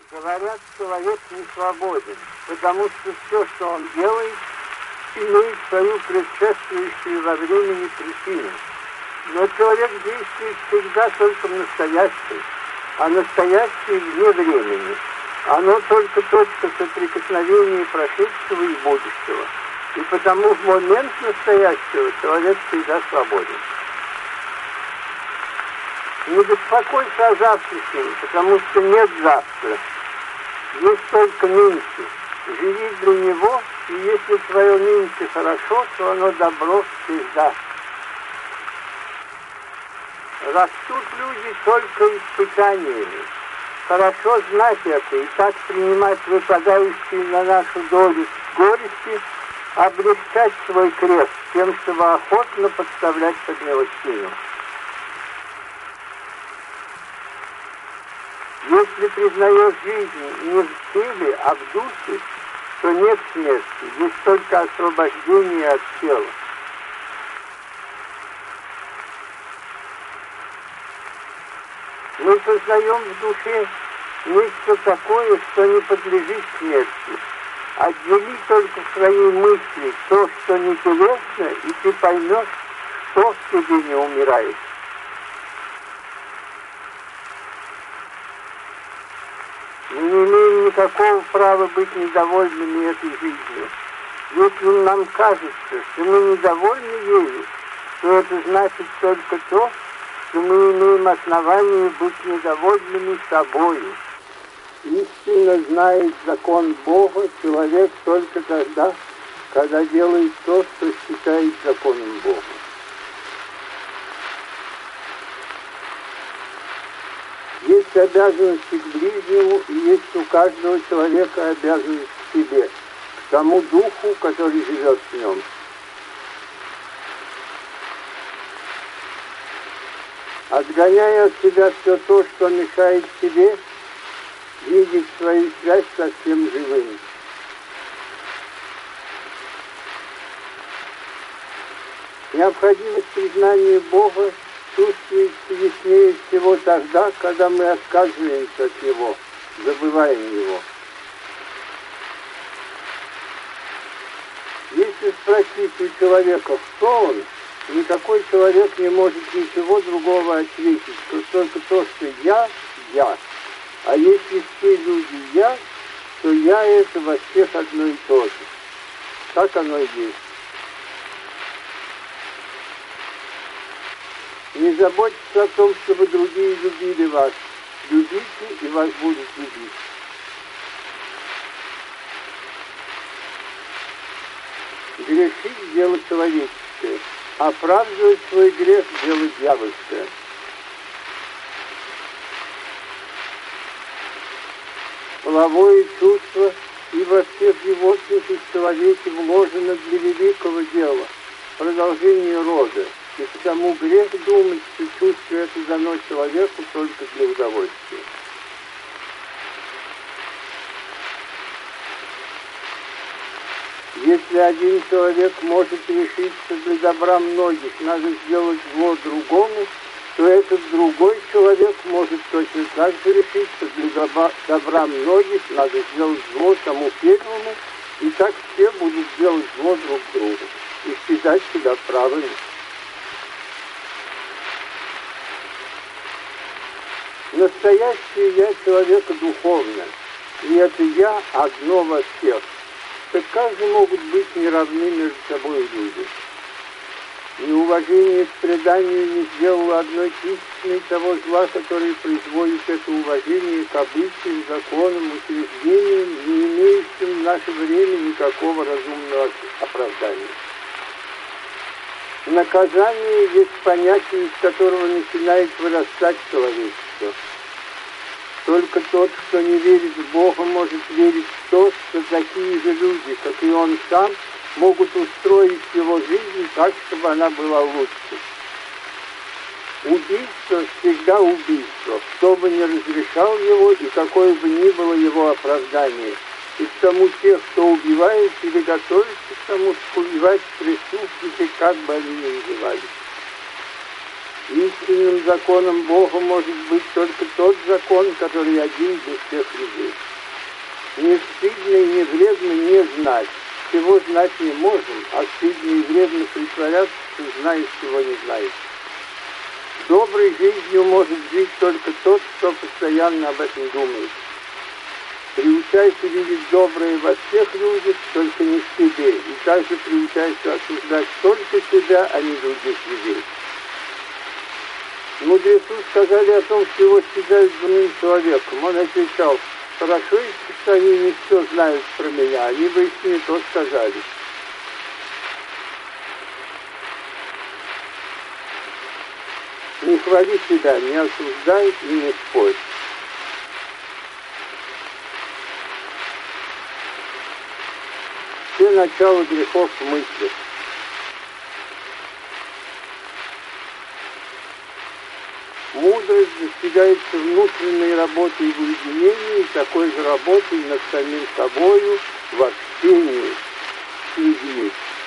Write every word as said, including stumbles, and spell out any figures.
Говорят, человек не свободен, потому что все, что он делает, имеет свою предшествующую во времени причину. Но человек действует всегда только в настоящем, а настоящее вне времени. Оно только точка соприкосновения прошедшего и будущего. И потому в момент настоящего человек всегда свободен. Не беспокойся о завтрашнем, потому что нет завтра. Есть только нынче. Живи для него, и если твое нынче хорошо, то оно добро всегда. Растут люди только испытаниями. Хорошо знать это и так принимать выпадающие на нашу долю горести, облегчать свой крест тем, чтобы охотно подставлять под него спину. Если признаешь жизнь не в теле, а в душе, то нет смерти, есть только освобождение от тела. Мы сознаем в душе нечто такое, что не подлежит смерти. Отдели только в своей мысли то, что не телесно, и ты поймешь, что в тебе не умирает. Мы не имеем никакого права быть недовольными этой жизнью. Если нам кажется, что мы недовольны ею, то это значит только то, что мы имеем основание быть недовольными собою. Истинно знает закон Бога человек только тогда, когда делает то, что считает законом Бога. Есть обязанности к ближнему, и есть у каждого человека обязанность к себе, к тому духу, который живет в нем. Отгоняя от себя все то, что мешает себе, видеть свою связь со всем живым. Необходимость признания Бога чувствуется яснее всего тогда, когда мы отказываемся от Него, забываем Его. Если спросить у человека, кто он, никакой человек не может ничего другого ответить, только то, что я, я. А если все люди я, то я это во всех одно и то же. Так оно и есть. Не заботьтесь о том, чтобы другие любили вас. Любите, и вас будут любить. Грешить – дело человеческое. Оправдывать свой грех – дело дьявольское. Половое чувство и во всех животных и в человеке вложено для великого дела, продолжения рода. И потому грех думать, что чувство это дано человеку только для удовольствия. Если один человек может решиться для добра многих, надо сделать зло другому, то этот другой человек может точно так же решиться для добра, добра многих, надо сделать зло тому первому, и так все будут делать зло друг другу и считать себя правыми. Настоящее я человека духовно, и это я одно во всех. Так как же могут быть неравны между собой люди? Неуважение к преданию не сделало одной тысячной того зла, которое производит это уважение к обычаям, законам, учреждениям, не имеющим в наше время никакого разумного оправдания. Наказание есть понятие, из которого начинает вырастать человечество. Только тот, кто не верит в Бога, может верить в то, что такие же люди, как и он сам, могут устроить его жизнь так, чтобы она была лучше. Убийство всегда убийство, кто бы ни разрешал его и какое бы ни было его оправдание. И к тому тех, кто убивает или готовится к тому, чтобы убивать преступники, как бы они ни назывались. Истинным законом Бога может быть только тот закон, который один для всех людей. Не стыдно и не вредно не знать. Чего знать не можем, а стыдно и вредно притворяться, что знаешь, чего не знаешь. Доброй жизнью может жить только тот, кто постоянно об этом думает. Приучайся видеть доброе во всех людях, только не в себе, и также приучайся осуждать только себя, а не других людей. Мудрецы сказали о том, что его считают дурным человеком. Он отвечал: хорошо, если что они не все знают про меня, они бы еще не то сказали. Не хвали себя, не осуждай и не спорь. Все начала грехов в мыслях. Мудрость достигается внутренней работой в уединении, такой же работой над самим собою в общении с людьми.